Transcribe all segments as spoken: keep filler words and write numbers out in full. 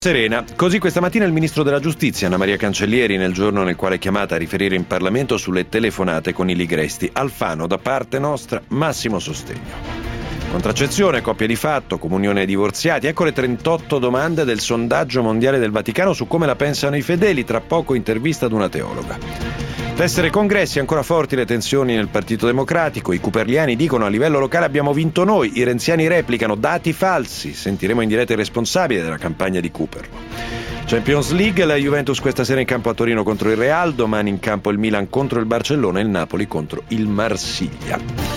Serena. Così questa mattina il ministro della giustizia Anna Maria Cancellieri, nel giorno nel quale è chiamata a riferire in Parlamento sulle telefonate con i Ligresti. Alfano, da parte nostra, massimo sostegno. Contraccezione, coppia di fatto, comunione ai divorziati. Ecco le trentotto domande del sondaggio mondiale del Vaticano su come la pensano i fedeli. Tra poco intervista ad una teologa. Tessere congressi, ancora forti le tensioni nel Partito Democratico. I cooperliani dicono: a livello locale abbiamo vinto noi. I renziani replicano: dati falsi. Sentiremo in diretta il responsabile della campagna di Cooperlo. Champions League, la Juventus questa sera in campo a Torino contro il Real, domani in campo il Milan contro il Barcellona e il Napoli contro il Marsiglia.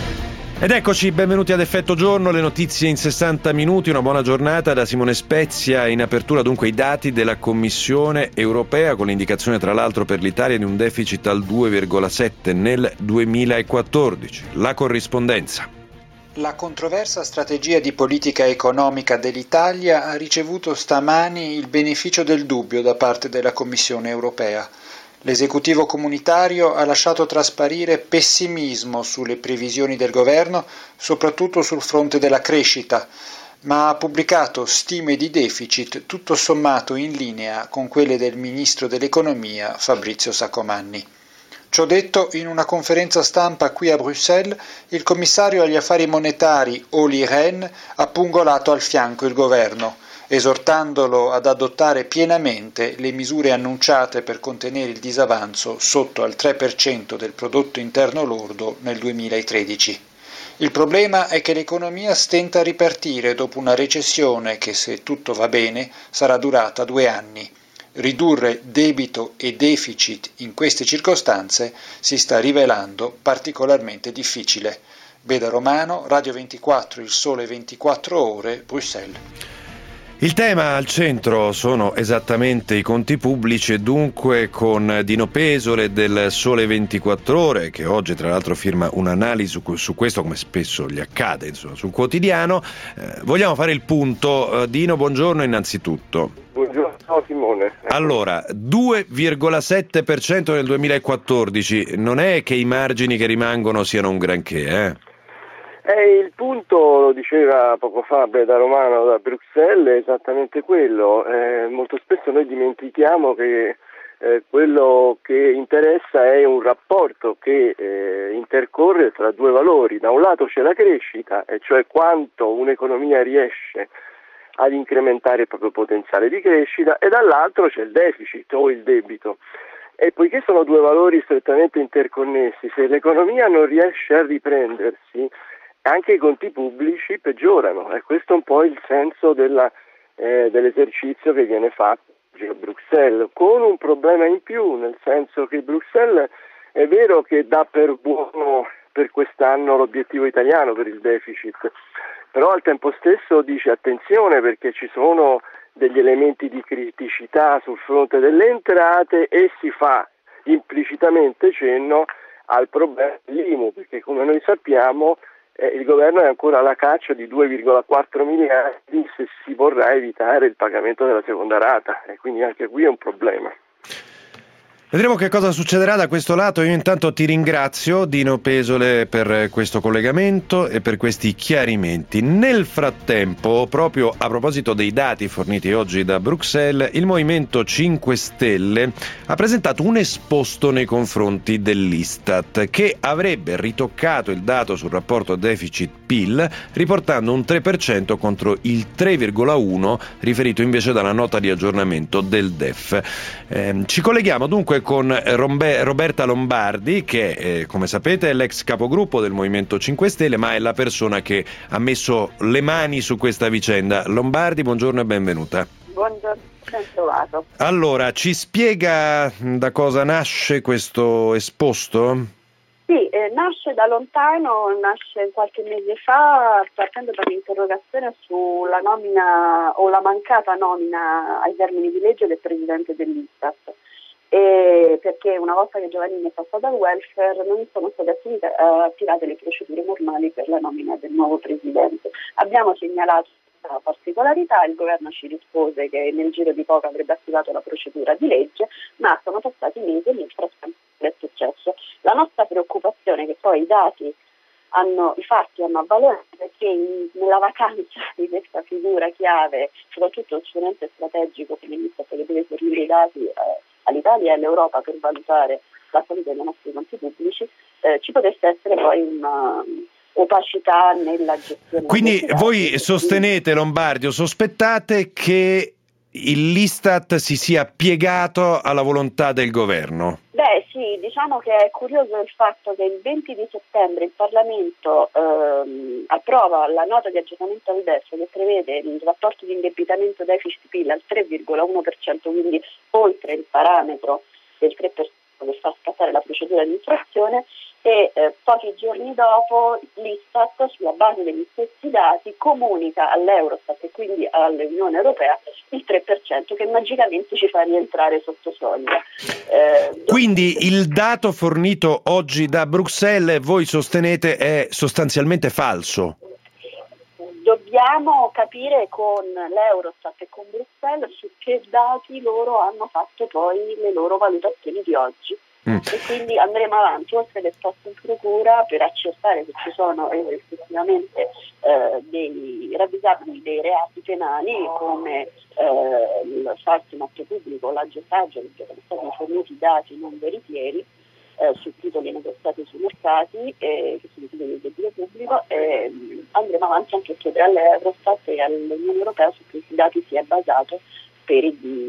Ed eccoci, benvenuti ad Effetto Giorno, le notizie in sessanta minuti, una buona giornata da Simone Spezia. In apertura dunque i dati della Commissione Europea, con l'indicazione tra l'altro per l'Italia di un deficit al due virgola sette nel duemilaquattordici. La corrispondenza. La controversa strategia di politica economica dell'Italia ha ricevuto stamani il beneficio del dubbio da parte della Commissione Europea. L'esecutivo comunitario ha lasciato trasparire pessimismo sulle previsioni del governo, soprattutto sul fronte della crescita, ma ha pubblicato stime di deficit tutto sommato in linea con quelle del ministro dell'economia Fabrizio Saccomanni. Ciò detto, in una conferenza stampa qui a Bruxelles, il commissario agli affari monetari Olli Rehn ha pungolato al fianco il governo, esortandolo ad adottare pienamente le misure annunciate per contenere il disavanzo sotto al tre per cento del prodotto interno lordo nel duemilatredici. Il problema è che l'economia stenta a ripartire dopo una recessione che, se tutto va bene, sarà durata due anni. Ridurre debito e deficit in queste circostanze si sta rivelando particolarmente difficile. Beda Romano, Radio ventiquattro, Il Sole ventiquattro Ore, Bruxelles. Il tema al centro sono esattamente i conti pubblici e dunque con Dino Pesole del Sole ventiquattro Ore, che oggi tra l'altro firma un'analisi su, su questo, come spesso gli accade insomma, sul quotidiano. Eh, vogliamo fare il punto. Eh, Dino, buongiorno innanzitutto. Buongiorno Simone. Allora, due virgola sette per cento nel duemilaquattordici, non è che i margini che rimangono siano un granché, eh? Eh, il punto, lo diceva poco fa Beda Romano da Bruxelles, è esattamente quello. Eh, molto spesso noi dimentichiamo che eh, quello che interessa è un rapporto che eh, intercorre tra due valori. Da un lato c'è la crescita, e cioè quanto un'economia riesce ad incrementare il proprio potenziale di crescita, e dall'altro c'è il deficit o il debito. E poiché sono due valori strettamente interconnessi, se l'economia non riesce a riprendersi, anche i conti pubblici peggiorano, e questo è un po' il senso della, eh, dell'esercizio che viene fatto oggi a Bruxelles, con un problema in più, nel senso che Bruxelles è vero che dà per buono per quest'anno l'obiettivo italiano per il deficit, però al tempo stesso dice attenzione perché ci sono degli elementi di criticità sul fronte delle entrate, e si fa implicitamente cenno al problema dell'I M U, perché come noi sappiamo Eh, il governo è ancora alla caccia di due virgola quattro miliardi se si vorrà evitare il pagamento della seconda rata, e quindi anche qui è un problema. Vedremo che cosa succederà da questo lato. Io intanto ti ringrazio, Dino Pesole, per questo collegamento e per questi chiarimenti. Nel frattempo, proprio a proposito dei dati forniti oggi da Bruxelles, il Movimento cinque Stelle ha presentato un esposto nei confronti dell'Istat, che avrebbe ritoccato il dato sul rapporto deficit-P I L, riportando un tre per cento contro il tre virgola uno riferito invece dalla nota di aggiornamento del D E F. Eh, ci colleghiamo dunque con Rombe- Roberta Lombardi, che eh, come sapete è l'ex capogruppo del Movimento cinque Stelle, ma è la persona che ha messo le mani su questa vicenda. Lombardi, buongiorno e benvenuta. Buongiorno, ben trovato. Allora, ci spiega da cosa nasce questo esposto? Sì, eh, nasce da lontano, nasce qualche mese fa, partendo da un'interrogazione sulla nomina o la mancata nomina ai termini di legge del Presidente dell'Istat. E perché una volta che Giovannini è passato al welfare non sono state attivate, uh, attivate le procedure normali per la nomina del nuovo Presidente. Abbiamo segnalato questa particolarità, il governo ci rispose che nel giro di poco avrebbe attivato la procedura di legge, ma sono passati mesi e nel frattempo è successo. La nostra preoccupazione è che poi i dati hanno, i fatti hanno avvalorato, è che che in, nella vacanza di questa figura chiave, soprattutto strumento strategico come l'Istat che deve fornire i dati eh, all'Italia e all'Europa per valutare la salute dei nostri conti pubblici, eh, ci potesse essere poi una opacità nella gestione. Quindi voi sostenete, Lombardi, o sospettate che l'Istat si sia piegato alla volontà del governo? Beh sì, diciamo che è curioso il fatto che il venti di settembre il Parlamento ehm, approva la nota di aggiornamento al D E F che prevede il rapporto di indebitamento deficit P I L al tre virgola uno per cento, quindi oltre il parametro del tre per cento che fa scattare la procedura di infrazione, e eh, pochi giorni dopo l'Istat, sulla base degli stessi dati, comunica all'Eurostat e quindi all'Unione Europea il tre per cento che magicamente ci fa rientrare sotto soglia. Eh, quindi il dato fornito oggi da Bruxelles voi sostenete è sostanzialmente falso? Dobbiamo capire con l'Eurostat e con Bruxelles su che dati loro hanno fatto poi le loro valutazioni di oggi. Mm. E quindi andremo avanti oltre l'esposto in procura per accertare se ci sono eh, effettivamente eh, dei ravvisabili dei reati penali come eh, il falso in atto pubblico, l'agiotaggio, perché sono stati forniti dati non veritieri eh, su titoli negoziati sui mercati eh, che sono titoli del debito pubblico, e andremo avanti anche a chiedere all'Eurostat e all'Unione Europea su questi dati si è basato per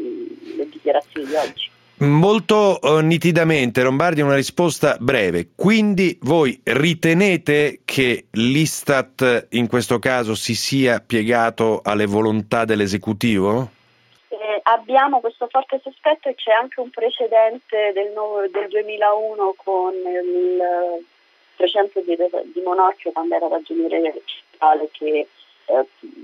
i, le dichiarazioni di oggi. Molto uh, nitidamente, Lombardi, una risposta breve. Quindi voi ritenete che l'Istat in questo caso si sia piegato alle volontà dell'esecutivo? Eh, abbiamo questo forte sospetto e c'è anche un precedente del, no, del duemilauno con il trecento di, di Monocchio quando era ragioniere centrale che eh,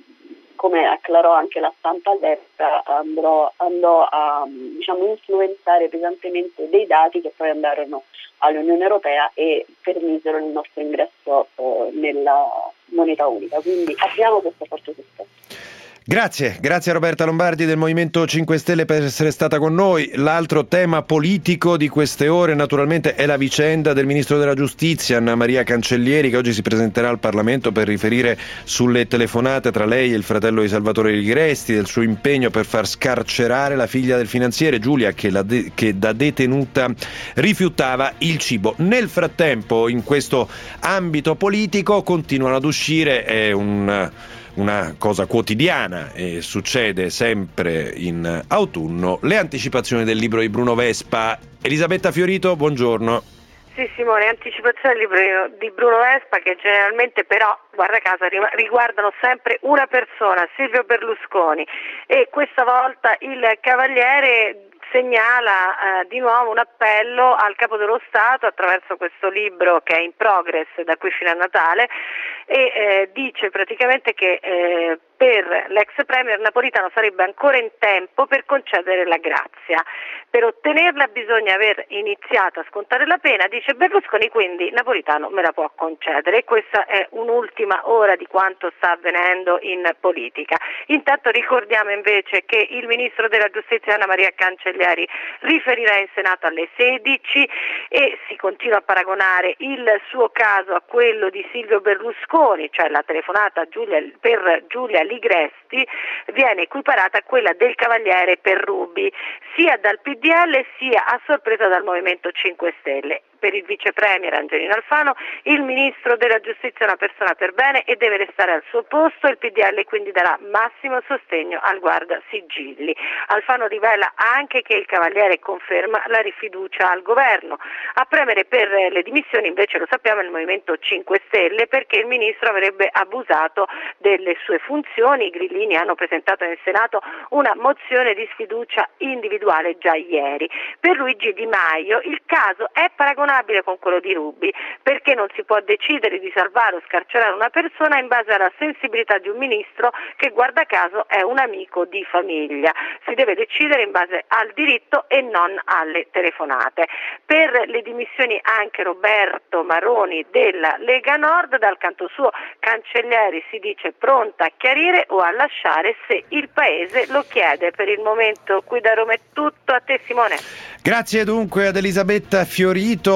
come acclarò anche la stampa all'epoca, andrò, andò a diciamo, influenzare pesantemente dei dati che poi andarono all'Unione Europea e permisero il nostro ingresso eh, nella moneta unica. Quindi abbiamo questo forte sospetto. Grazie, grazie a Roberta Lombardi del Movimento cinque Stelle per essere stata con noi. L'altro tema politico di queste ore naturalmente è la vicenda del Ministro della Giustizia, Anna Maria Cancellieri, che oggi si presenterà al Parlamento per riferire sulle telefonate tra lei e il fratello di Salvatore Ligresti, del suo impegno per far scarcerare la figlia del finanziere Giulia che, la de- che da detenuta rifiutava il cibo. Nel frattempo, in questo ambito politico continuano ad uscire eh, un... una cosa quotidiana e succede sempre in autunno, le anticipazioni del libro di Bruno Vespa. Elisabetta Fiorito, buongiorno. Sì Simone, anticipazioni del libro di Bruno Vespa che generalmente però, guarda caso, riguardano sempre una persona, Silvio Berlusconi, e questa volta il Cavaliere segnala eh, di nuovo un appello al Capo dello Stato attraverso questo libro che è in progress da qui fino a Natale e eh, dice praticamente che eh, per l'ex premier Napolitano sarebbe ancora in tempo per concedere la grazia. Per ottenerla bisogna aver iniziato a scontare la pena, dice Berlusconi, quindi Napolitano me la può concedere, e questa è un'ultima ora di quanto sta avvenendo in politica. Intanto ricordiamo invece che il Ministro della Giustizia Anna Maria Cancellieri riferirà in Senato alle sedici e si continua a paragonare il suo caso a quello di Silvio Berlusconi, cioè la telefonata Giulia, per Giulia Ligresti viene equiparata a quella del Cavaliere per Ruby, sia dal P D L sia a sorpresa dal Movimento cinque Stelle. Per il vice premier Angelino Alfano il ministro della giustizia è una persona per bene e deve restare al suo posto, il P D L quindi darà massimo sostegno al guardasigilli. Alfano rivela anche che il Cavaliere conferma la rifiducia al governo. A premere per le dimissioni invece, lo sappiamo, è il Movimento cinque Stelle, perché il ministro avrebbe abusato delle sue funzioni. I grillini hanno presentato in Senato una mozione di sfiducia individuale già ieri. Per Luigi Di Maio il caso è paragonabile con quello di Ruby, perché non si può decidere di salvare o scarcerare una persona in base alla sensibilità di un ministro che, guarda caso, è un amico di famiglia. Si deve decidere in base al diritto e non alle telefonate. Per le dimissioni anche Roberto Maroni della Lega Nord, dal canto suo Cancellieri si dice pronta a chiarire o a lasciare se il Paese lo chiede. Per il momento qui da Roma è tutto, a te Simone. Grazie dunque ad Elisabetta Fiorito.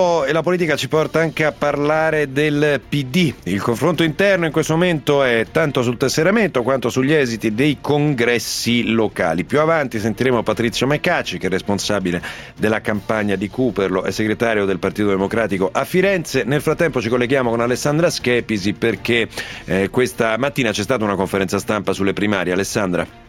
tempo e la politica ci porta anche a parlare del P D. Il confronto interno in questo momento è tanto sul tesseramento quanto sugli esiti dei congressi locali. Più avanti sentiremo Patrizio Mecacci, che è responsabile della campagna di Cooperlo e segretario del Partito Democratico a Firenze. Nel frattempo ci colleghiamo con Alessandra Schepisi perché eh, questa mattina c'è stata una conferenza stampa sulle primarie. Alessandra.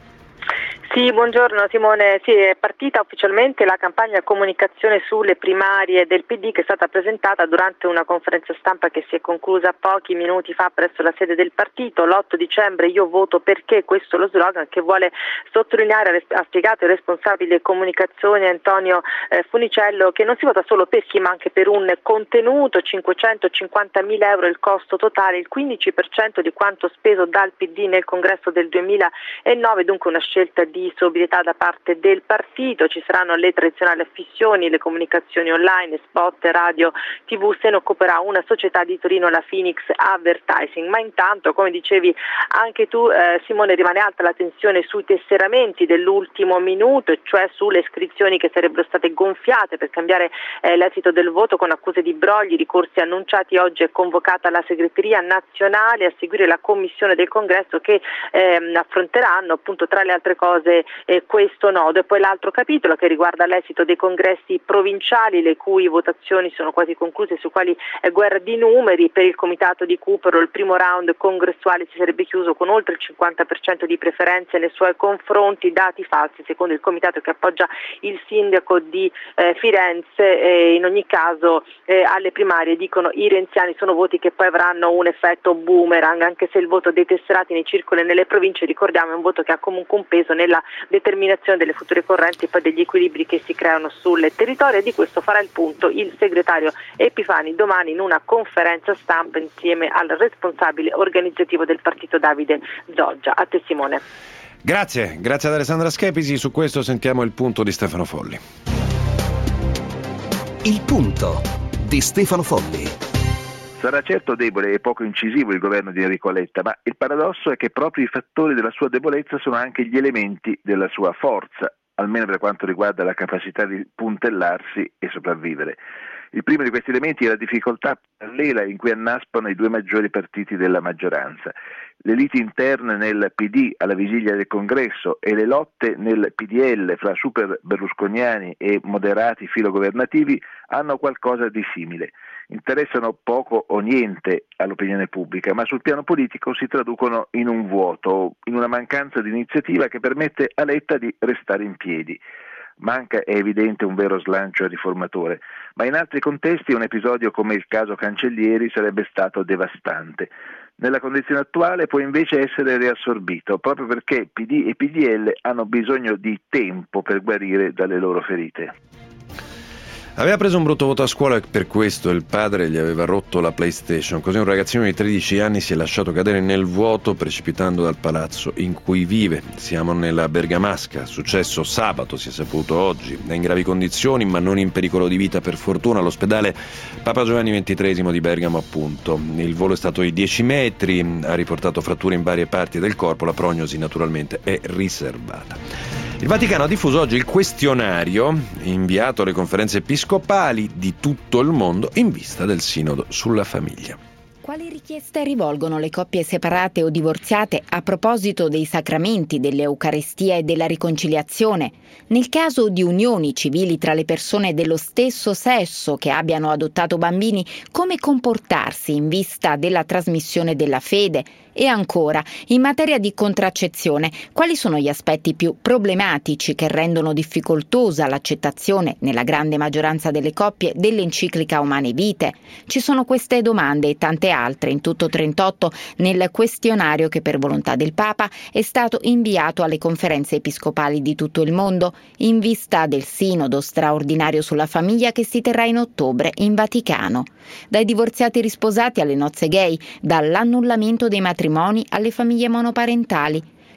Sì, buongiorno Simone. Sì, è partita ufficialmente la campagna comunicazione sulle primarie del P D, che è stata presentata durante una conferenza stampa che si è conclusa pochi minuti fa presso la sede del partito. L'otto dicembre io voto perché, questo è lo slogan che vuole sottolineare, ha spiegato il responsabile comunicazione Antonio eh, Funicello, che non si vota solo per chi ma anche per un contenuto. Cinquecentocinquantamila euro il costo totale, il quindici per cento di quanto speso dal P D nel congresso del duemilanove, dunque una scelta di sobrietà da parte del partito. Ci saranno le tradizionali affissioni, le comunicazioni online, spot, radio, tv. Se ne occuperà una società di Torino, la Phoenix Advertising. Ma intanto, come dicevi anche tu eh, Simone, rimane alta la tensione sui tesseramenti dell'ultimo minuto, cioè sulle iscrizioni che sarebbero state gonfiate per cambiare eh, l'esito del voto con accuse di brogli, ricorsi annunciati. Oggi è convocata la segreteria nazionale a seguire la commissione del congresso che ehm, affronteranno appunto tra le altre cose Eh, questo nodo. E poi l'altro capitolo che riguarda l'esito dei congressi provinciali, le cui votazioni sono quasi concluse, su quali è guerra di numeri. Per il comitato di Cooperlo il primo round congressuale si sarebbe chiuso con oltre il cinquanta per cento di preferenze nei suoi confronti, dati falsi secondo il comitato che appoggia il sindaco di eh, Firenze. E in ogni caso eh, alle primarie, dicono i renziani, sono voti che poi avranno un effetto boomerang, anche se il voto dei tesserati nei circoli e nelle province, ricordiamo, è un voto che ha comunque un peso nella determinazione delle future correnti e poi degli equilibri che si creano sul territorio. E di questo farà il punto il segretario Epifani domani in una conferenza stampa insieme al responsabile organizzativo del partito Davide Zoggia. A te Simone. Grazie, grazie ad Alessandra Schepisi. Su questo sentiamo il punto di Stefano Folli. Il punto di Stefano Folli. Sarà certo debole e poco incisivo il governo di Enrico Letta, ma il paradosso è che proprio i fattori della sua debolezza sono anche gli elementi della sua forza, almeno per quanto riguarda la capacità di puntellarsi e sopravvivere. Il primo di questi elementi è la difficoltà parallela in cui annaspano i due maggiori partiti della maggioranza. Le liti interne nel P D alla vigilia del congresso e le lotte nel P D L fra super berlusconiani e moderati filogovernativi hanno qualcosa di simile. Interessano poco o niente all'opinione pubblica, ma sul piano politico si traducono in un vuoto, in una mancanza di iniziativa che permette a Letta di restare in piedi. Manca, è evidente, un vero slancio riformatore, ma in altri contesti un episodio come il caso Cancellieri sarebbe stato devastante. Nella condizione attuale può invece essere riassorbito, proprio perché P D e P D L hanno bisogno di tempo per guarire dalle loro ferite. Aveva preso un brutto voto a scuola e per questo il padre gli aveva rotto la PlayStation. Così un ragazzino di tredici anni si è lasciato cadere nel vuoto precipitando dal palazzo in cui vive. Siamo nella Bergamasca, successo sabato, si è saputo oggi. È in gravi condizioni ma non in pericolo di vita, per fortuna, all'ospedale Papa Giovanni ventitreesimo di Bergamo, appunto. Il volo è stato di dieci metri, ha riportato fratture in varie parti del corpo, la prognosi naturalmente è riservata. Il Vaticano ha diffuso oggi il questionario inviato alle conferenze episcopali di tutto il mondo in vista del Sinodo sulla famiglia. Quali richieste rivolgono le coppie separate o divorziate a proposito dei sacramenti, dell'Eucarestia e della riconciliazione? Nel caso di unioni civili tra le persone dello stesso sesso che abbiano adottato bambini, come comportarsi in vista della trasmissione della fede? E ancora, in materia di contraccezione, quali sono gli aspetti più problematici che rendono difficoltosa l'accettazione, nella grande maggioranza delle coppie, dell'enciclica Humanae Vitae? Ci sono queste domande e tante altre, in tutto trentotto, nel questionario che per volontà del Papa è stato inviato alle conferenze episcopali di tutto il mondo, in vista del Sinodo straordinario sulla famiglia che si terrà in ottobre in Vaticano. Dai divorziati risposati alle nozze gay, dall'annullamento dei matrimoni alle famiglie monoparentali.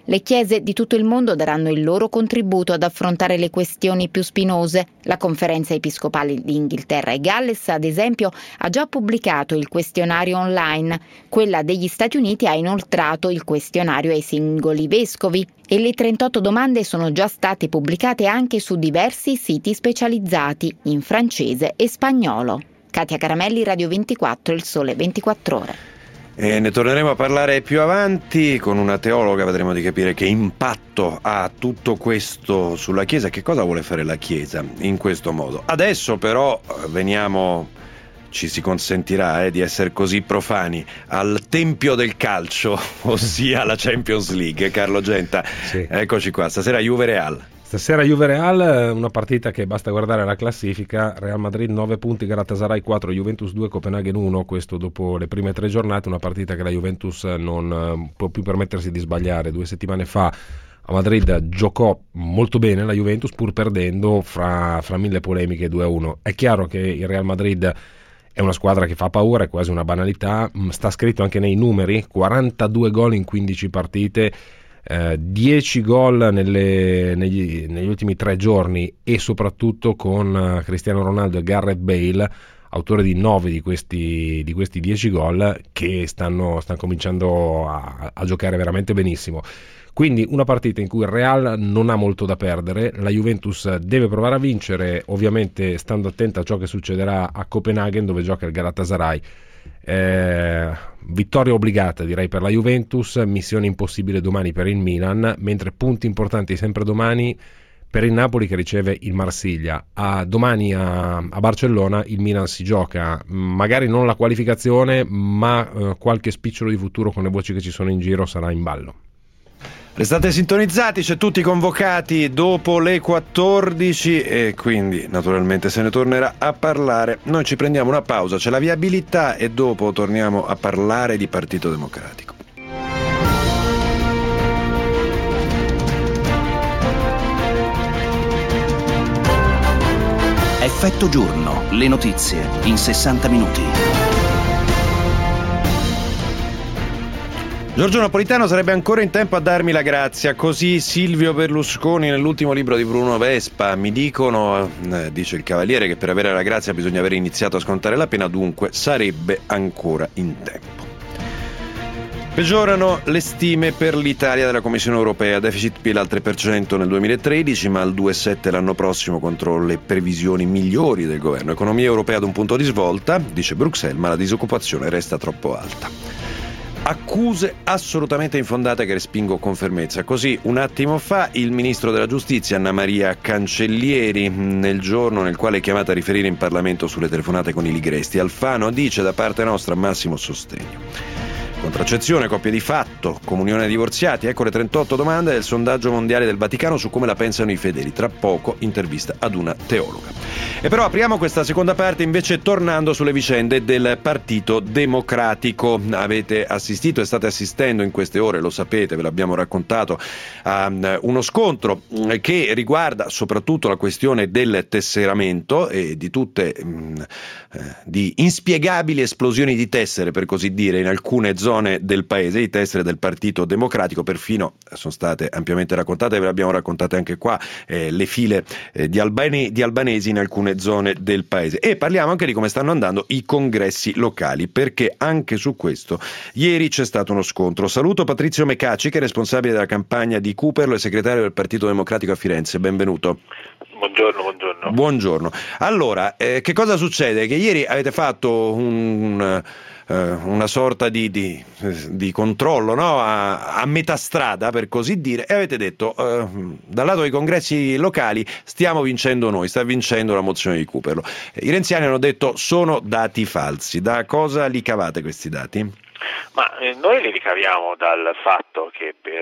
Le chiese di tutto il mondo daranno il loro contributo ad affrontare le questioni più spinose. La Conferenza Episcopale di Inghilterra e Galles, ad esempio, ha già pubblicato il questionario online. Quella degli Stati Uniti ha inoltrato il questionario ai singoli vescovi e le trentotto domande sono già state pubblicate anche su diversi siti specializzati in francese e spagnolo. Katia Caramelli, Radio ventiquattro, Il Sole ventiquattro Ore. E ne torneremo a parlare più avanti con una teologa, vedremo di capire che impatto ha tutto questo sulla Chiesa, che cosa vuole fare la Chiesa in questo modo. Adesso però veniamo, ci si consentirà eh, di essere così profani, al tempio del calcio, ossia la Champions League. Carlo Genta, sì. Eccoci qua, stasera Juve Real. Stasera Juve-Real, una partita che basta guardare la classifica, Real Madrid nove punti, Galatasaray quattro, Juventus due, Copenaghen uno, questo dopo le prime tre giornate, una partita che la Juventus non può più permettersi di sbagliare. Due settimane fa a Madrid giocò molto bene la Juventus, pur perdendo fra, fra mille polemiche due a uno. È chiaro che il Real Madrid è una squadra che fa paura, è quasi una banalità, sta scritto anche nei numeri, quarantadue gol in quindici partite, Uh, dieci gol nelle, negli, negli ultimi tre giorni e soprattutto con uh, Cristiano Ronaldo e Gareth Bale, autore di nove di questi, di questi dieci gol, che stanno, stanno cominciando a, a giocare veramente benissimo. Quindi una partita in cui il Real non ha molto da perdere, la Juventus deve provare a vincere, ovviamente stando attenta a ciò che succederà a Copenaghen, dove gioca il Galatasaray. Eh, vittoria obbligata direi per la Juventus, missione impossibile domani per il Milan, mentre punti importanti sempre domani per il Napoli che riceve il Marsiglia. A domani a, a Barcellona il Milan si gioca magari non la qualificazione, ma eh, qualche spicciolo di futuro, con le voci che ci sono in giro, sarà in ballo. Restate sintonizzati, c'è tutti convocati dopo le quattordici e quindi naturalmente se ne tornerà a parlare. Noi ci prendiamo una pausa, c'è la viabilità e dopo torniamo a parlare di Partito Democratico. Effetto giorno, le notizie in sessanta minuti. Giorgio Napolitano sarebbe ancora in tempo a darmi la grazia, così Silvio Berlusconi nell'ultimo libro di Bruno Vespa. Mi dicono, eh, dice il Cavaliere, che per avere la grazia bisogna aver iniziato a scontare la pena, dunque sarebbe ancora in tempo. Peggiorano le stime per l'Italia della Commissione Europea, deficit P I L al tre per cento nel duemilatredici, ma al due virgola sette l'anno prossimo contro le previsioni migliori del governo. Economia europea ad un punto di svolta, dice Bruxelles, ma la disoccupazione resta troppo alta. Accuse assolutamente infondate che respingo con fermezza. Così un attimo fa il ministro della giustizia Anna Maria Cancellieri, nel giorno nel quale è chiamata a riferire in Parlamento sulle telefonate con i Ligresti. Alfano dice: da parte nostra massimo sostegno. Contraccezione, coppie di fatto, comunione ai divorziati, ecco le trentotto domande del sondaggio mondiale del Vaticano su come la pensano i fedeli. Tra poco intervista ad una teologa. E però apriamo questa seconda parte invece tornando sulle vicende del Partito Democratico. Avete assistito e state assistendo in queste ore, lo sapete, ve l'abbiamo raccontato, a uno scontro che riguarda soprattutto la questione del tesseramento e di tutte mh, di inspiegabili esplosioni di tessere, per così dire, in alcune zone del paese. I tessere del Partito Democratico perfino sono state ampiamente raccontate, ve le abbiamo raccontate anche qua, eh, le file eh, di, albane- di albanesi in alcune zone del paese. E parliamo anche di come stanno andando i congressi locali, perché anche su questo ieri c'è stato uno scontro. Saluto Patrizio Mecaci, che è responsabile della campagna di Cooperlo e segretario del Partito Democratico a Firenze. Benvenuto. Buongiorno, buongiorno. Buongiorno. Allora, eh, che cosa succede? Che ieri avete fatto un... una sorta di, di, di controllo, no? a, a metà strada, per così dire, e avete detto eh, dal lato dei congressi locali stiamo vincendo noi, sta vincendo la mozione di Cooperlo. I renziani hanno detto sono dati falsi. Da cosa li cavate questi dati? Ma eh, noi li ricaviamo dal fatto che per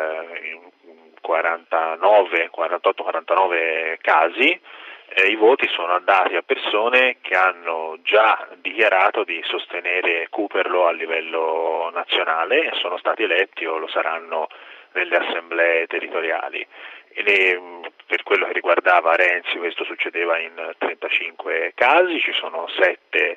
eh, quarantanove, quarantotto quarantanove casi Eh, i voti sono andati a persone che hanno già dichiarato di sostenere Cooperlo a livello nazionale e sono stati eletti o lo saranno nelle assemblee territoriali. E le, per quello che riguardava Renzi questo succedeva in trentacinque casi, ci sono sette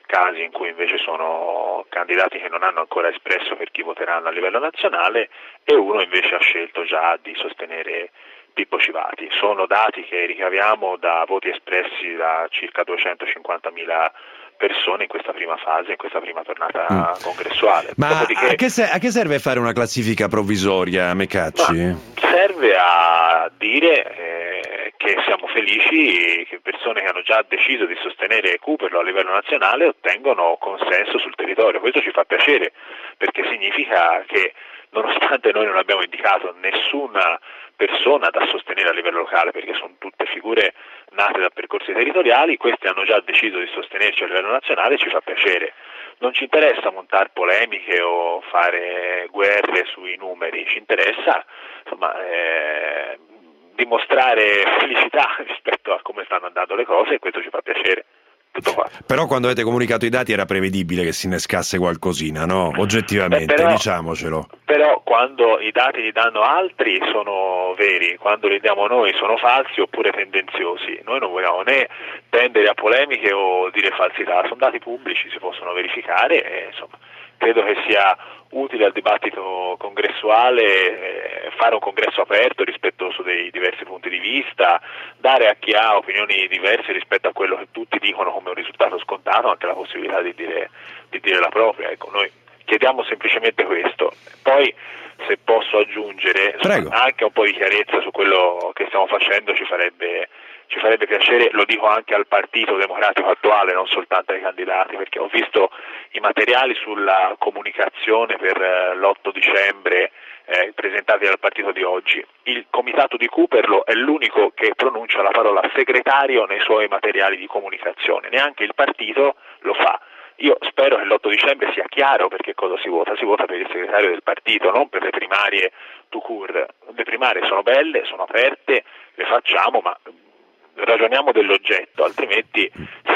casi in cui invece sono candidati che non hanno ancora espresso per chi voteranno a livello nazionale, e uno invece ha scelto già di sostenere Pippo Civati. Sono dati che ricaviamo da voti espressi da circa duecentocinquantamila persone in questa prima fase, in questa prima tornata mm. congressuale. Ma Dopodiché, a, che se, a che serve fare una classifica provvisoria, Mecacci? Serve a dire eh, che siamo felici che persone che hanno già deciso di sostenere Cooperlo a livello nazionale ottengono consenso sul territorio. Questo ci fa piacere, perché significa che nonostante noi non abbiamo indicato nessuna persona da sostenere a livello locale, perché sono tutte figure nate da percorsi territoriali, questi hanno già deciso di sostenerci a livello nazionale, ci fa piacere. Non ci interessa montare polemiche o fare guerre sui numeri, ci interessa insomma eh, dimostrare felicità rispetto a come stanno andando le cose, e questo ci fa piacere. Tutto qua. Però quando avete comunicato i dati era prevedibile che si innescasse qualcosina, no? Oggettivamente, Beh, però, diciamocelo. Però quando i dati li danno altri sono veri, quando li diamo noi sono falsi oppure tendenziosi. Noi non vogliamo né tendere a polemiche o dire falsità, sono dati pubblici, si possono verificare e insomma credo che sia utile al dibattito congressuale eh, fare un congresso aperto, rispettoso dei diversi punti di vista, dare a chi ha opinioni diverse rispetto a quello che tutti dicono come un risultato scontato anche la possibilità di dire, di dire la propria. Ecco, noi chiediamo semplicemente questo. Poi, se posso aggiungere insomma, anche un po' di chiarezza su quello che stiamo facendo, ci farebbe ci farebbe piacere, lo dico anche al Partito Democratico attuale, non soltanto ai candidati, perché ho visto i materiali sulla comunicazione per eh, l'otto dicembre eh, presentati dal partito di oggi. Il comitato di Cooperlo è l'unico che pronuncia la parola segretario nei suoi materiali di comunicazione, neanche il partito lo fa. Io spero che l'otto dicembre sia chiaro perché cosa si vota, si vota per il segretario del partito, non per le primarie tout court. Le primarie sono belle, sono aperte, le facciamo, ma ragioniamo dell'oggetto, altrimenti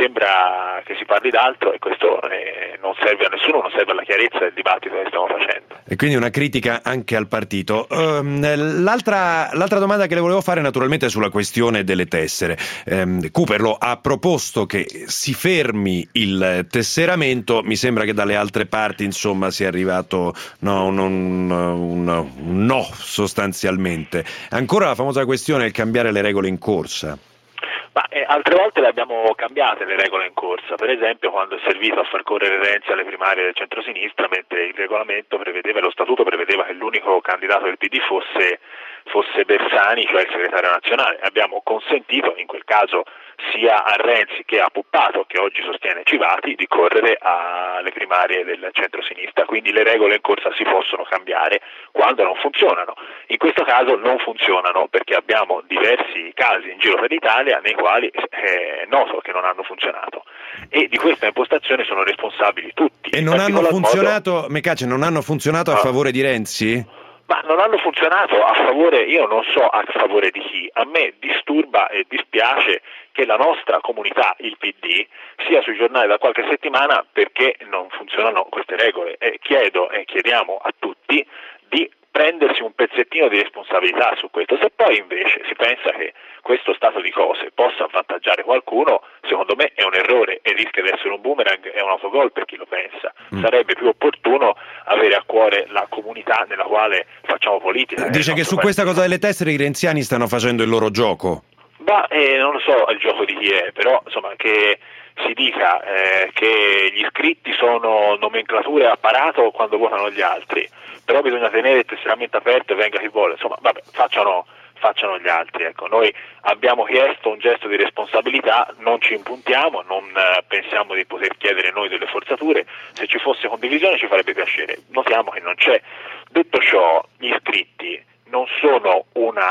sembra che si parli d'altro e questo eh, non serve a nessuno, non serve alla chiarezza del dibattito che stiamo facendo. E quindi una critica anche al partito. Um, l'altra, l'altra domanda che le volevo fare naturalmente è sulla questione delle tessere. Um, Cooperlo ha proposto che si fermi il tesseramento, mi sembra che dalle altre parti insomma sia arrivato no, un, un, un, un no sostanzialmente. Ancora la famosa questione del cambiare le regole in corsa. Ma eh, altre volte le abbiamo cambiate le regole in corsa, per esempio quando è servito a far correre Renzi alle primarie del centrosinistra, mentre il regolamento prevedeva, lo statuto prevedeva che l'unico candidato del P D fosse, fosse Bersani, cioè il segretario nazionale. Abbiamo consentito, in quel caso sia a Renzi che a Puppato, che oggi sostiene Civati, di correre alle primarie del centrosinistra, quindi le regole in corsa si possono cambiare quando non funzionano. In questo caso non funzionano perché abbiamo diversi casi in giro per l'Italia nei quali è noto che non hanno funzionato e di questa impostazione sono responsabili tutti. E non hanno funzionato, modo... Mecacci, non hanno funzionato a no. favore di Renzi? Ma non hanno funzionato a favore, io non so a favore di chi, a me disturba e dispiace che la nostra comunità, il P D, sia sui giornali da qualche settimana perché non funzionano queste regole e chiedo e chiediamo a tutti di prendersi un pezzettino di responsabilità su questo. Se poi invece si pensa che questo stato di cose possa avvantaggiare qualcuno, secondo me è un errore e rischia di essere un boomerang e un autogol per chi lo pensa. Mm. Sarebbe più opportuno avere a cuore la comunità nella quale facciamo politica. Dice che su partito. Questa cosa delle tessere i renziani stanno facendo il loro gioco. Ma eh, non lo so il gioco di chi è, però insomma che si dica eh, che gli iscritti sono nomenclature e apparato quando votano gli altri, però bisogna tenere il tesseramento aperto e venga chi vuole, insomma vabbè, facciano, facciano gli altri. Ecco. Noi abbiamo chiesto un gesto di responsabilità, non ci impuntiamo, non eh, pensiamo di poter chiedere noi delle forzature, se ci fosse condivisione ci farebbe piacere, notiamo che non c'è. Detto ciò, gli iscritti non sono una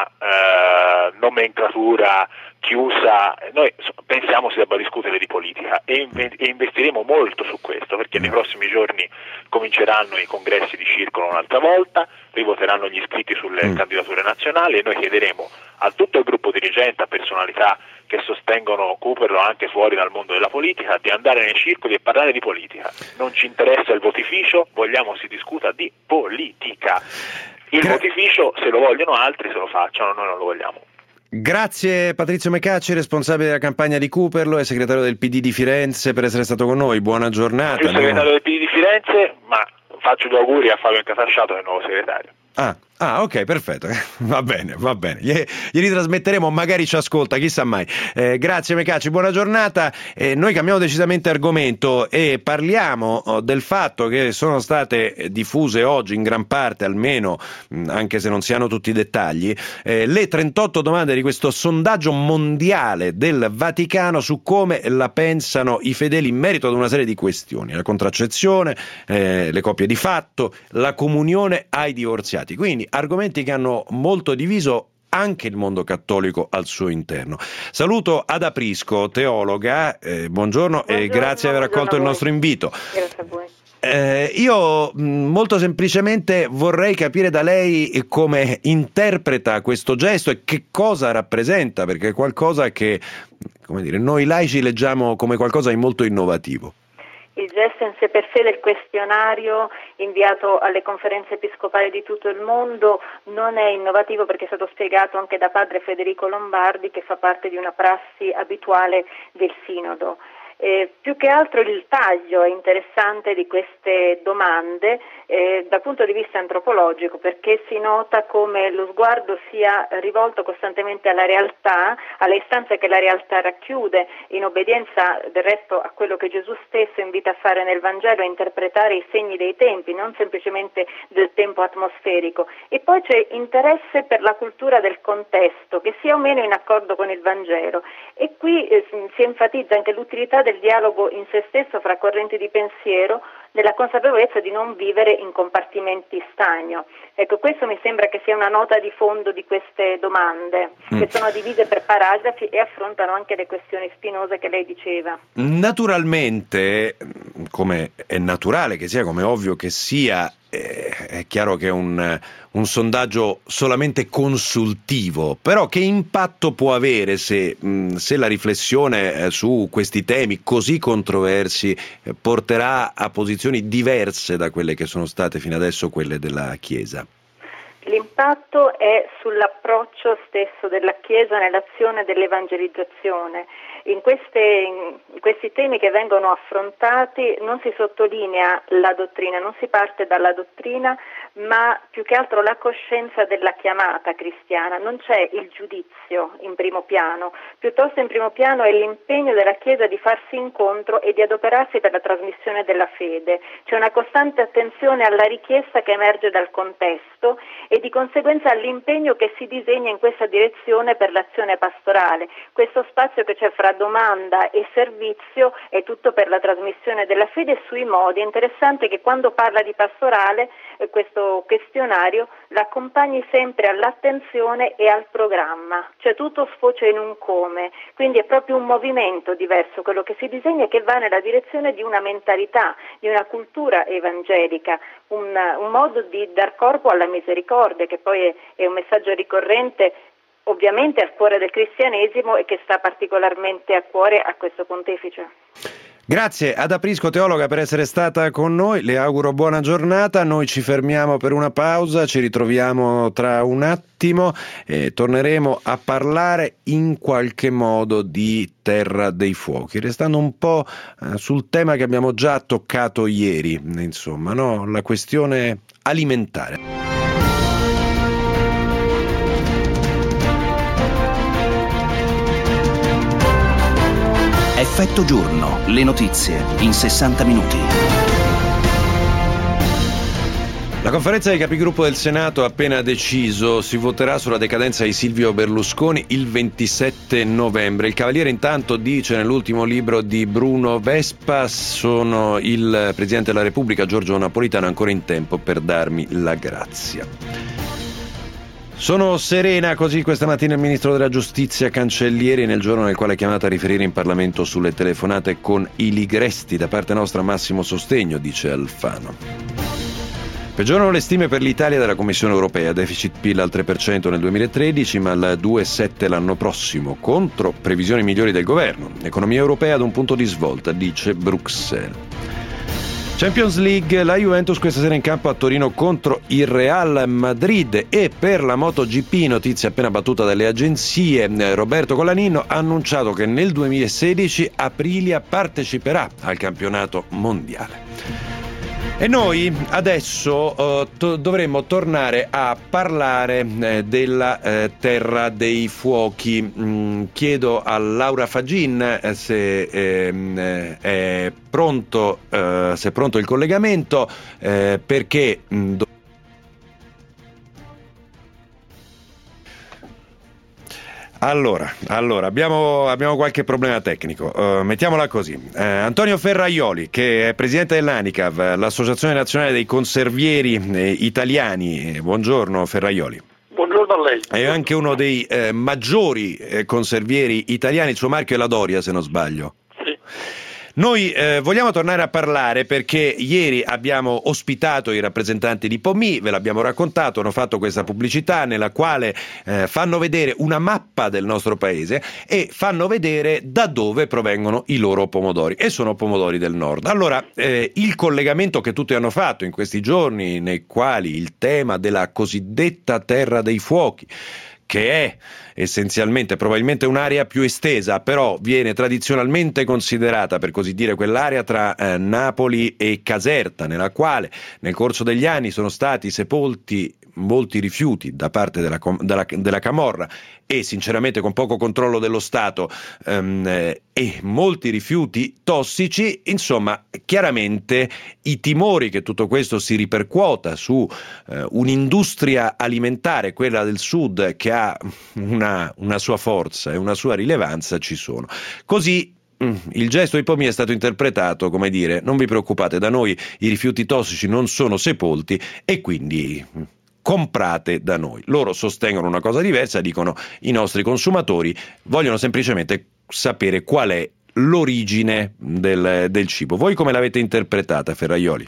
eh, nomenclatura chiusa, noi pensiamo si debba discutere di politica e, inve- e investiremo molto su questo perché nei prossimi giorni cominceranno i congressi di circolo un'altra volta, rivoteranno gli iscritti sulle mm. candidature nazionali e noi chiederemo a tutto il gruppo dirigente, a personalità che sostengono Cooperlo anche fuori dal mondo della politica, di andare nei circoli e parlare di politica. Non ci interessa il votificio, vogliamo si discuta di politica. Il Gra- votificio, se lo vogliono altri, se lo facciano, noi non lo vogliamo. Grazie Patrizio Mecacci, responsabile della campagna di Cooperlo e segretario del P D di Firenze, per essere stato con noi. Buona giornata. Io segretario no? del P D di Firenze, ma faccio gli auguri a Fabio Incatasciato, che è il nuovo segretario. Ah, ah, ok, perfetto, va bene, va bene, gli, gli ritrasmetteremo, magari ci ascolta, chissà mai. Eh, grazie Mecacci, buona giornata. Eh, noi cambiamo decisamente argomento e parliamo oh, del fatto che sono state diffuse oggi in gran parte, almeno, mh, anche se non si hanno tutti i dettagli, eh, le trentotto domande di questo sondaggio mondiale del Vaticano su come la pensano i fedeli in merito ad una serie di questioni: la contraccezione, eh, le coppie di fatto, la comunione ai divorziati. Quindi argomenti che hanno molto diviso anche il mondo cattolico al suo interno. Saluto Ada Prisco, teologa, eh, buongiorno, buongiorno e grazie di aver accolto il nostro invito. Grazie a voi. Eh, io mh, molto semplicemente vorrei capire da lei come interpreta questo gesto e che cosa rappresenta, perché è qualcosa che, come dire, noi laici leggiamo come qualcosa di molto innovativo. Il gesto in sé per sé del questionario inviato alle conferenze episcopali di tutto il mondo non è innovativo, perché è stato spiegato anche da padre Federico Lombardi, che fa parte di una prassi abituale del Sinodo. Eh, più che altro il taglio è interessante di queste domande eh, dal punto di vista antropologico, perché si nota come lo sguardo sia rivolto costantemente alla realtà, alle istanze che la realtà racchiude, in obbedienza del resto a quello che Gesù stesso invita a fare nel Vangelo, a interpretare i segni dei tempi, non semplicemente del tempo atmosferico. E poi c'è interesse per la cultura del contesto, che sia o meno in accordo con il Vangelo. E qui eh, si enfatizza anche l'utilità del dialogo in se stesso fra correnti di pensiero, nella consapevolezza di non vivere in compartimenti stagno. Ecco, questo mi sembra che sia una nota di fondo di queste domande, mm. che sono divise per paragrafi e affrontano anche le questioni spinose che lei diceva. Naturalmente, come è naturale che sia, come è ovvio che sia, è chiaro che è un, un sondaggio solamente consultivo, però che impatto può avere se, se la riflessione su questi temi così controversi porterà a posizioni diverse da quelle che sono state fino adesso quelle della Chiesa? L'impatto è sull'approccio stesso della Chiesa nell'azione dell'evangelizzazione. In, queste, in questi temi che vengono affrontati non si sottolinea la dottrina, non si parte dalla dottrina, ma più che altro la coscienza della chiamata cristiana. Non c'è il giudizio in primo piano, piuttosto in primo piano è l'impegno della Chiesa di farsi incontro e di adoperarsi per la trasmissione della fede. C'è una costante attenzione alla richiesta che emerge dal contesto e di conseguenza all'impegno che si disegna in questa direzione per l'azione pastorale. Questo spazio che c'è fra domanda e servizio è tutto per la trasmissione della fede sui modi. È interessante che quando parla di pastorale eh, questo questionario l'accompagni sempre all'attenzione e al programma, cioè tutto sfocia in un come, quindi è proprio un movimento diverso quello che si disegna, che va nella direzione di una mentalità, di una cultura evangelica, un, un modo di dar corpo alla misericordia, che poi è, è un messaggio ricorrente ovviamente al cuore del cristianesimo e che sta particolarmente a cuore a questo pontefice. Grazie Ada Prisco, teologa, per essere stata con noi, le auguro buona giornata, noi ci fermiamo per una pausa, ci ritroviamo tra un attimo e torneremo a parlare in qualche modo di Terra dei Fuochi, restando un po' sul tema che abbiamo già toccato ieri, insomma, no? La questione alimentare. Effetto giorno, le notizie in sessanta minuti. La conferenza dei capigruppo del Senato ha appena deciso, si voterà sulla decadenza di Silvio Berlusconi il ventisette novembre. Il Cavaliere intanto dice nell'ultimo libro di Bruno Vespa: sono il Presidente della Repubblica Giorgio Napolitano, ancora in tempo per darmi la grazia. Sono serena, così questa mattina il Ministro della Giustizia Cancellieri, nel giorno nel quale è chiamato a riferire in Parlamento sulle telefonate con i Ligresti. Da parte nostra massimo sostegno, dice Alfano. Peggiorano le stime per l'Italia della Commissione Europea, deficit P I L al tre per cento nel duemilatredici ma al due virgola sette per cento l'anno prossimo, contro previsioni migliori del governo. Economia europea ad un punto di svolta, dice Bruxelles. Champions League, la Juventus questa sera in campo a Torino contro il Real Madrid. E per la MotoGP, notizia appena battuta dalle agenzie, Roberto Colaninno ha annunciato che nel duemilasedici Aprilia parteciperà al campionato mondiale. E noi adesso uh, to- dovremmo tornare a parlare eh, della eh, Terra dei Fuochi. Mm, chiedo a Laura Fagin eh, se eh, è pronto, eh, se è pronto il collegamento, eh, perché mh, do- Allora, allora abbiamo, abbiamo qualche problema tecnico, uh, mettiamola così. Uh, Antonio Ferraioli, che è presidente dell'ANICAV, l'Associazione Nazionale dei Conservieri eh, Italiani. Buongiorno Ferraioli. Buongiorno a lei. È anche uno dei eh, maggiori eh, conservieri italiani, il suo marchio è la Doria, se non sbaglio. Sì. Noi eh, vogliamo tornare a parlare perché ieri abbiamo ospitato i rappresentanti di Pommi, ve l'abbiamo raccontato, hanno fatto questa pubblicità nella quale eh, fanno vedere una mappa del nostro paese e fanno vedere da dove provengono i loro pomodori, e sono pomodori del nord. Allora, eh, il collegamento che tutti hanno fatto in questi giorni, nei quali il tema della cosiddetta Terra dei Fuochi, che è essenzialmente probabilmente un'area più estesa, però viene tradizionalmente considerata, per così dire, quell'area tra eh, Napoli e Caserta, nella quale nel corso degli anni sono stati sepolti molti rifiuti da parte della, della, della Camorra e sinceramente con poco controllo dello Stato, ehm, eh, e molti rifiuti tossici. Insomma, chiaramente i timori che tutto questo si ripercuota su eh, un'industria alimentare, quella del Sud, che ha una, una sua forza e una sua rilevanza, ci sono. Così il gesto di Pommi è stato interpretato come dire: non vi preoccupate, da noi i rifiuti tossici non sono sepolti e quindi comprate da noi. Loro sostengono una cosa diversa, dicono i nostri consumatori vogliono semplicemente sapere qual è l'origine del, del cibo. Voi come l'avete interpretata, Ferraioli?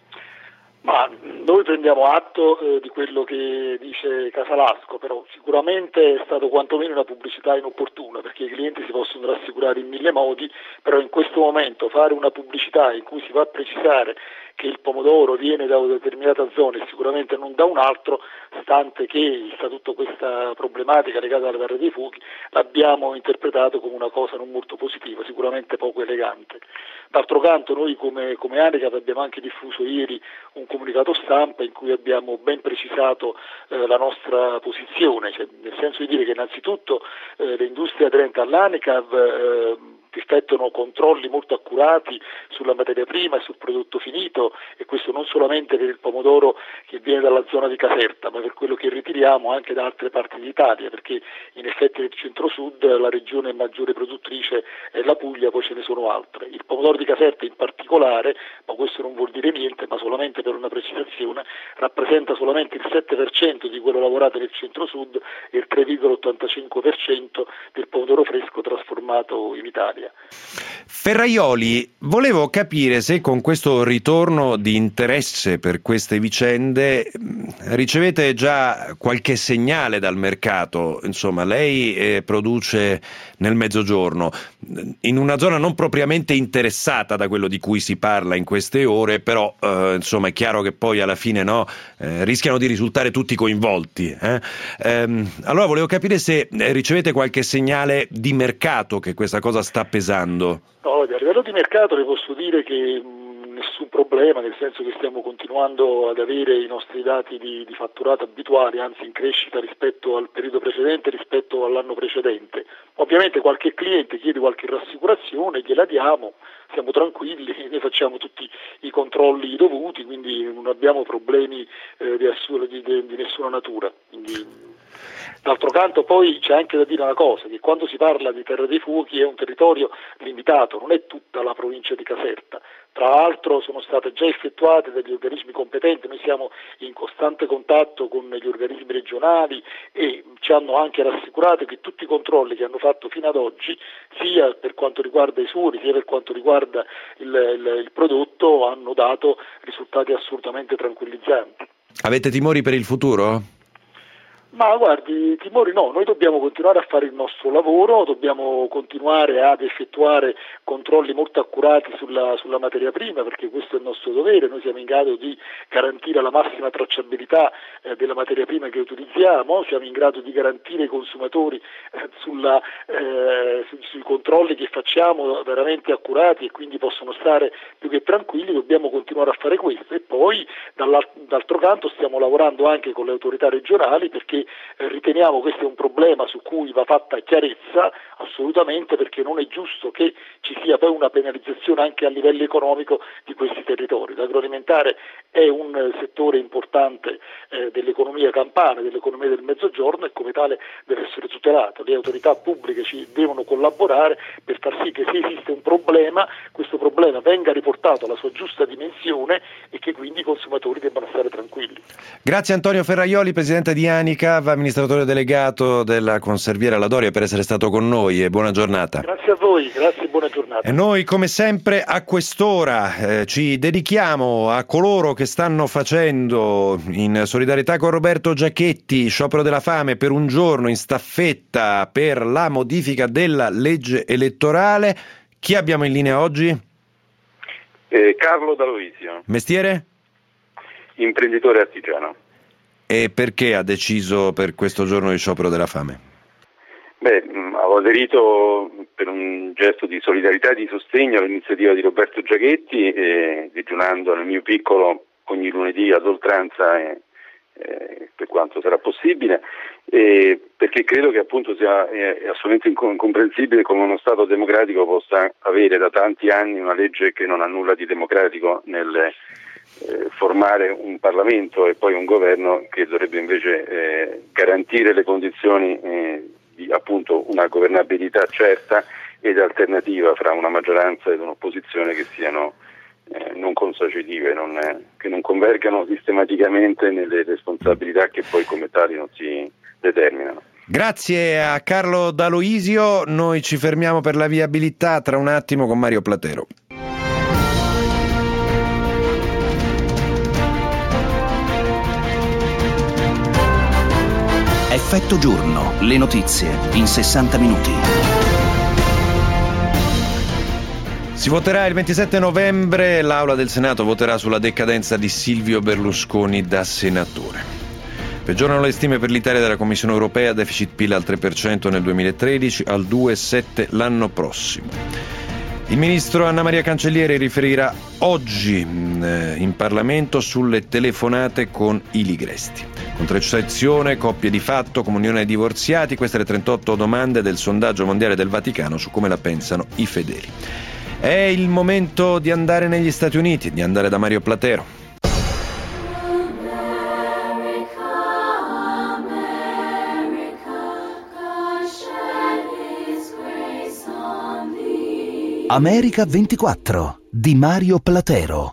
Ma noi prendiamo atto eh, di quello che dice Casalasco, però sicuramente è stato quantomeno una pubblicità inopportuna, perché i clienti si possono rassicurare in mille modi, però in questo momento fare una pubblicità in cui si va a precisare che il pomodoro viene da una determinata zona e sicuramente non da un altro, stante che sta tutta questa problematica legata alla Terra dei Fuochi, l'abbiamo interpretato come una cosa non molto positiva, sicuramente poco elegante. D'altro canto noi come, come ANICAV abbiamo anche diffuso ieri un comunicato stampa in cui abbiamo ben precisato eh, la nostra posizione, cioè, nel senso di dire che innanzitutto eh, le industrie aderenti all'ANICAV eh, effettuano controlli molto accurati sulla materia prima e sul prodotto finito, e questo non solamente per il pomodoro che viene dalla zona di Caserta, ma per quello che ritiriamo anche da altre parti d'Italia, perché in effetti nel centro-sud la regione maggiore produttrice è la Puglia, poi ce ne sono altre. Il pomodoro di Caserta in particolare, ma questo non vuol dire niente, ma solamente per una precisazione, rappresenta solamente il sette per cento di quello lavorato nel centro-sud e il tre virgola ottantacinque per cento del pomodoro fresco trasformato in Italia. Ferraioli, volevo capire se con questo ritorno di interesse per queste vicende ricevete già qualche segnale dal mercato. Insomma, lei eh, produce nel Mezzogiorno, in una zona non propriamente interessata da quello di cui si parla in queste ore, però eh, insomma è chiaro che poi alla fine no, eh, rischiano di risultare tutti coinvolti. Eh? Ehm, allora volevo capire se ricevete qualche segnale di mercato che questa cosa sta pesando. No, a livello di mercato le posso dire che mh, nessun problema, nel senso che stiamo continuando ad avere i nostri dati di, di fatturato abituali, anzi in crescita rispetto al periodo precedente, rispetto all'anno precedente. Ovviamente qualche cliente chiede qualche rassicurazione, gliela diamo, siamo tranquilli, noi facciamo tutti i controlli dovuti, quindi non abbiamo problemi eh, di, assu- di, di, di nessuna natura. Quindi, d'altro canto poi c'è anche da dire una cosa, che quando si parla di Terra dei Fuochi è un territorio limitato, non è tutta la provincia di Caserta. Tra l'altro sono state già effettuate dagli organismi competenti, noi siamo in costante contatto con gli organismi regionali e ci hanno anche rassicurato che tutti i controlli che hanno fatto fino ad oggi, sia per quanto riguarda i suoli sia per quanto riguarda il, il, il prodotto, hanno dato risultati assolutamente tranquillizzanti. Avete timori per il futuro? Ma guardi, timori no, noi dobbiamo continuare a fare il nostro lavoro, dobbiamo continuare ad effettuare controlli molto accurati sulla, sulla materia prima, perché questo è il nostro dovere, noi siamo in grado di garantire la massima tracciabilità eh, della materia prima che utilizziamo, siamo in grado di garantire ai consumatori eh, sulla, eh, su, sui controlli che facciamo veramente accurati e quindi possono stare più che tranquilli, dobbiamo continuare a fare questo e poi dall'altro canto stiamo lavorando anche con le autorità regionali perché Eh, riteniamo questo è un problema su cui va fatta chiarezza assolutamente, perché non è giusto che ci sia poi una penalizzazione anche a livello economico di questi territori. L'agroalimentare è un eh, settore importante eh, dell'economia campana, dell'economia del Mezzogiorno e come tale deve essere tutelato. Le autorità pubbliche ci devono collaborare per far sì che se esiste un problema, questo problema venga riportato alla sua giusta dimensione e che quindi i consumatori debbano stare tranquilli. Grazie Antonio Ferraioli, presidente di ANICAV, amministratore delegato della conserviera La Doria, per essere stato con noi e buona giornata. Grazie a voi, grazie e buona giornata. E noi come sempre a quest'ora eh, ci dedichiamo a coloro che stanno facendo in solidarietà con Roberto Giachetti sciopero della fame per un giorno in staffetta per la modifica della legge elettorale. Chi abbiamo in linea oggi? Eh, Carlo D'Aloisio. Mestiere? Imprenditore artigiano. E perché ha deciso per questo giorno di sciopero della fame? Beh, mh, ho aderito per un gesto di solidarietà e di sostegno all'iniziativa di Roberto Giachetti, eh, digiunando nel mio piccolo ogni lunedì ad oltranza, eh, eh, per quanto sarà possibile, eh, perché credo che appunto sia è, è assolutamente incomprensibile come uno Stato democratico possa avere da tanti anni una legge che non ha nulla di democratico nel Eh, formare un Parlamento e poi un governo che dovrebbe invece eh, garantire le condizioni eh, di appunto una governabilità certa ed alternativa fra una maggioranza ed un'opposizione che siano eh, non consociative, non, eh, che non convergano sistematicamente nelle responsabilità che poi come tali non si determinano. Grazie a Carlo D'Aloisio, noi ci fermiamo per la viabilità tra un attimo con Mario Platero. Effetto giorno, le notizie in sessanta minuti. Si voterà il ventisette novembre, l'Aula del Senato voterà sulla decadenza di Silvio Berlusconi da senatore. Peggiorano le stime per l'Italia della Commissione Europea, deficit P I L al tre per cento nel duemilatredici, al due virgola sette per cento l'anno prossimo. Il ministro Anna Maria Cancellieri riferirà oggi in Parlamento sulle telefonate con i Ligresti. Contraccezione, coppie di fatto, comunione ai divorziati, queste le trentotto domande del sondaggio mondiale del Vaticano su come la pensano i fedeli. È il momento di andare negli Stati Uniti, di andare da Mario Platero. America ventiquattro di Mario Platero.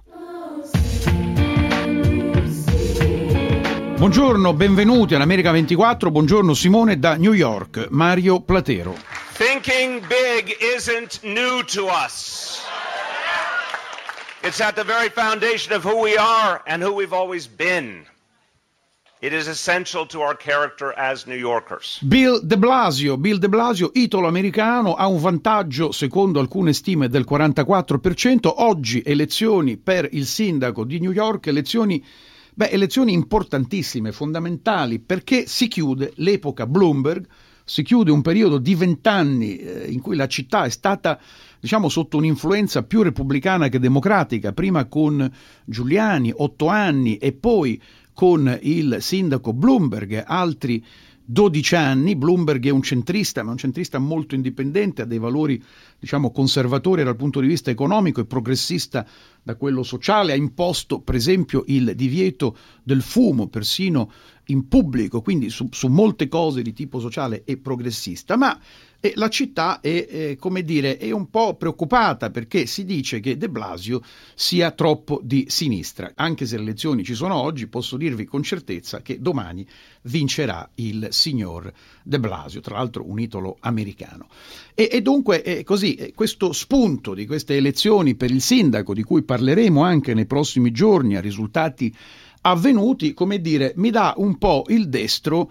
Buongiorno, benvenuti all'America ventiquattro. Buongiorno Simone da New York. Mario Platero. Thinking big isn't new to us. It's at the very foundation of who we are and who we've always been. It is essential to our character as New Yorkers. Bill de Blasio, Bill de Blasio, italo-americano, ha un vantaggio secondo alcune stime del quarantaquattro per cento. Oggi elezioni per il sindaco di New York, elezioni, beh, elezioni importantissime, fondamentali, perché si chiude l'epoca Bloomberg, si chiude un periodo di vent'anni eh, in cui la città è stata, diciamo, sotto un'influenza più repubblicana che democratica, prima con Giuliani, otto anni, e poi con il sindaco Bloomberg, altri dodici anni. Bloomberg è un centrista, ma un centrista molto indipendente, ha dei valori, diciamo, conservatori dal punto di vista economico e progressista da quello sociale. Ha imposto, per esempio, il divieto del fumo, persino in pubblico, quindi su, su molte cose di tipo sociale e progressista. Ma eh, la città è, eh, come dire, è un po' preoccupata perché si dice che De Blasio sia troppo di sinistra. Anche se le elezioni ci sono oggi, posso dirvi con certezza che domani vincerà il signor De Blasio, tra l'altro un italo americano. E, e dunque eh, così eh, questo spunto di queste elezioni per il sindaco, di cui parleremo anche nei prossimi giorni, a risultati avvenuti, come dire, mi dà un po' il destro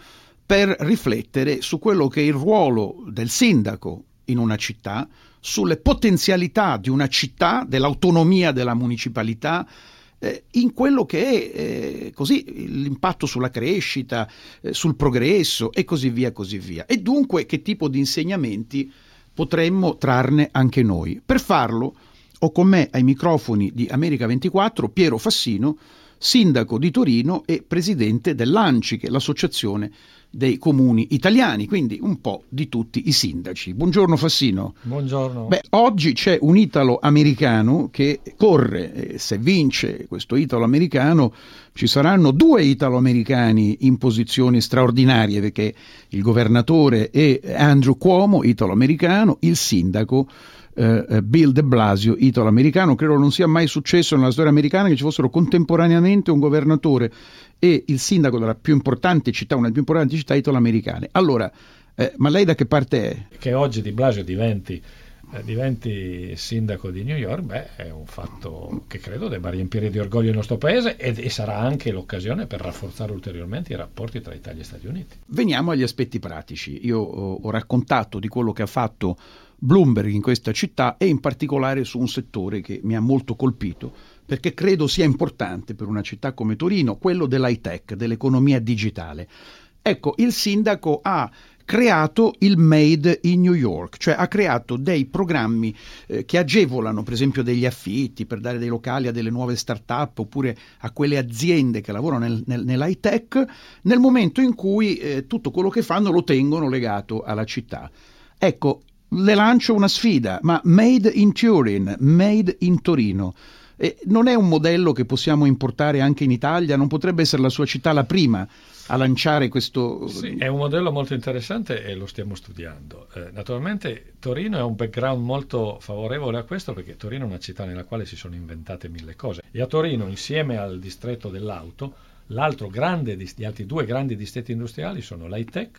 per riflettere su quello che è il ruolo del sindaco in una città, sulle potenzialità di una città, dell'autonomia della municipalità, eh, in quello che è eh, così l'impatto sulla crescita, eh, sul progresso e così via, così via. E dunque che tipo di insegnamenti potremmo trarne anche noi. Per farlo ho con me ai microfoni di America ventiquattro Piero Fassino, sindaco di Torino e presidente dell'ANCI, che è l'associazione dei comuni italiani, quindi un po' di tutti i sindaci. Buongiorno Fassino. Buongiorno. Beh, oggi c'è un italo-americano che corre, e se vince questo italo-americano ci saranno due italo-americani in posizioni straordinarie, perché il governatore è Andrew Cuomo, italo-americano, il sindaco Uh, Bill de Blasio, italo-americano. Credo non sia mai successo nella storia americana che ci fossero contemporaneamente un governatore e il sindaco della più importante città, una delle più importanti città italo-americane. Allora, eh, ma lei da che parte è? Che oggi Di Blasio diventi, eh, diventi sindaco di New York, beh, è un fatto che credo debba riempire di orgoglio il nostro paese ed, e sarà anche l'occasione per rafforzare ulteriormente i rapporti tra Italia e Stati Uniti. Veniamo agli aspetti pratici. Io ho, ho raccontato di quello che ha fatto Bloomberg in questa città e in particolare su un settore che mi ha molto colpito, perché credo sia importante per una città come Torino, quello dell'high tech, dell'economia digitale. Ecco, il sindaco ha creato il Made in New York, cioè ha creato dei programmi eh, che agevolano per esempio degli affitti per dare dei locali a delle nuove start-up oppure a quelle aziende che lavorano nel, nel, nell'high tech, nel momento in cui eh, tutto quello che fanno lo tengono legato alla città. Ecco, le lancio una sfida, ma Made in Turin, Made in Torino, eh, non è un modello che possiamo importare anche in Italia? Non potrebbe essere la sua città la prima a lanciare questo? Sì, è un modello molto interessante e lo stiamo studiando. Eh, naturalmente Torino è un background molto favorevole a questo, perché Torino è una città nella quale si sono inventate mille cose. E a Torino, insieme al distretto dell'auto, l'altro grande, gli altri due grandi distretti industriali sono l'high tech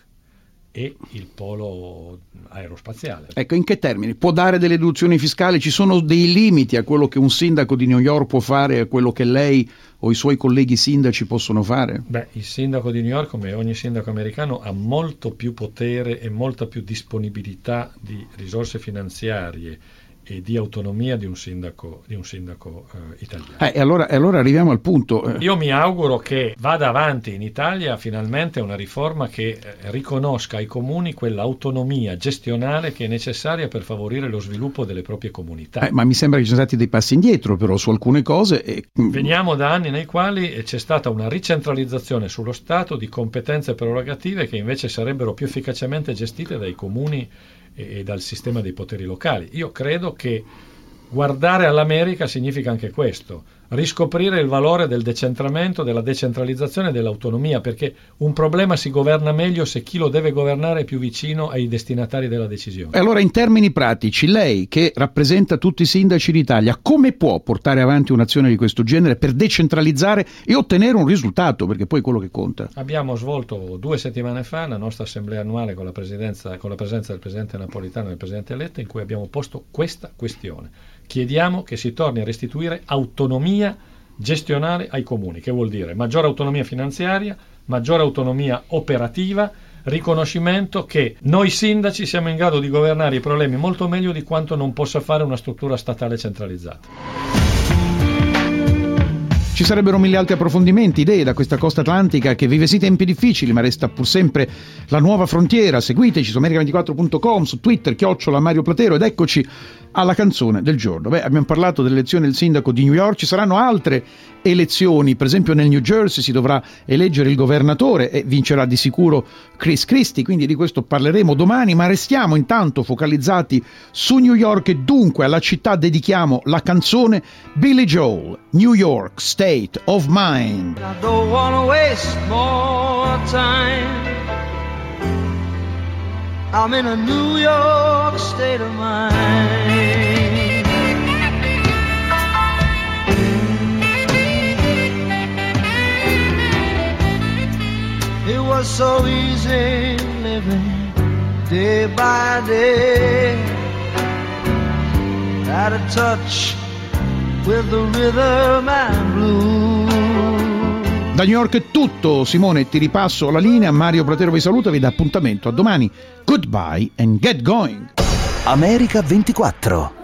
e il polo aerospaziale. Ecco, in che termini? Può dare delle deduzioni fiscali? Ci sono dei limiti a quello che un sindaco di New York può fare e a quello che lei o i suoi colleghi sindaci possono fare? Beh, il sindaco di New York, come ogni sindaco americano, ha molto più potere e molta più disponibilità di risorse finanziarie e di autonomia di un sindaco, di un sindaco eh, italiano. Eh, e allora, e allora arriviamo al punto. Io mi auguro che vada avanti in Italia finalmente una riforma che eh, riconosca ai comuni quell'autonomia gestionale che è necessaria per favorire lo sviluppo delle proprie comunità. Eh, ma mi sembra che ci sono stati dei passi indietro però su alcune cose. E... Veniamo da anni nei quali c'è stata una ricentralizzazione sullo Stato di competenze e prerogative che invece sarebbero più efficacemente gestite dai comuni e dal sistema dei poteri locali. Io credo che guardare all'America significa anche questo, riscoprire il valore del decentramento, della decentralizzazione e dell'autonomia, perché un problema si governa meglio se chi lo deve governare è più vicino ai destinatari della decisione. E allora, in termini pratici, lei che rappresenta tutti i sindaci d'Italia, come può portare avanti un'azione di questo genere per decentralizzare e ottenere un risultato, perché poi è quello che conta? Abbiamo svolto due settimane fa la nostra assemblea annuale con la, presidenza, con la presenza del Presidente Napolitano e del Presidente Letta, in cui abbiamo posto questa questione. Chiediamo che si torni a restituire autonomia gestionale ai comuni, che vuol dire maggiore autonomia finanziaria, maggiore autonomia operativa, riconoscimento che noi sindaci siamo in grado di governare i problemi molto meglio di quanto non possa fare una struttura statale centralizzata. Ci sarebbero mille altri approfondimenti, idee da questa costa atlantica che vive sì tempi difficili ma resta pur sempre la nuova frontiera. Seguiteci su america ventiquattro punto com, su Twitter, chiocciola Mario Platero, ed eccoci alla canzone del giorno. Beh, abbiamo parlato dell'elezione del sindaco di New York, ci saranno altre elezioni, per esempio nel New Jersey si dovrà eleggere il governatore e vincerà di sicuro Chris Christie, quindi di questo parleremo domani, ma restiamo intanto focalizzati su New York e dunque alla città dedichiamo la canzone Billy Joel, New York State of Mind. I don't wanna waste more time. I'm in a New York state of mind. It was so easy living day by day, out of touch with the rhythm and blues. Da New York è tutto. Simone, ti ripasso la linea. Mario Platero vi saluta, vi dà appuntamento a domani. Goodbye and get going. America ventiquattro.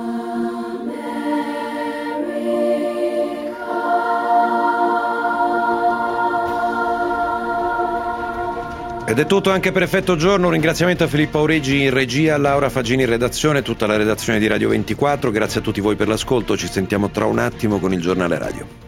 Ed è tutto anche per Effetto Giorno. Un ringraziamento a Filippo Aurigi in regia, a Laura Fagini in redazione, tutta la redazione di Radio ventiquattro. Grazie a tutti voi per l'ascolto. Ci sentiamo tra un attimo con il giornale radio.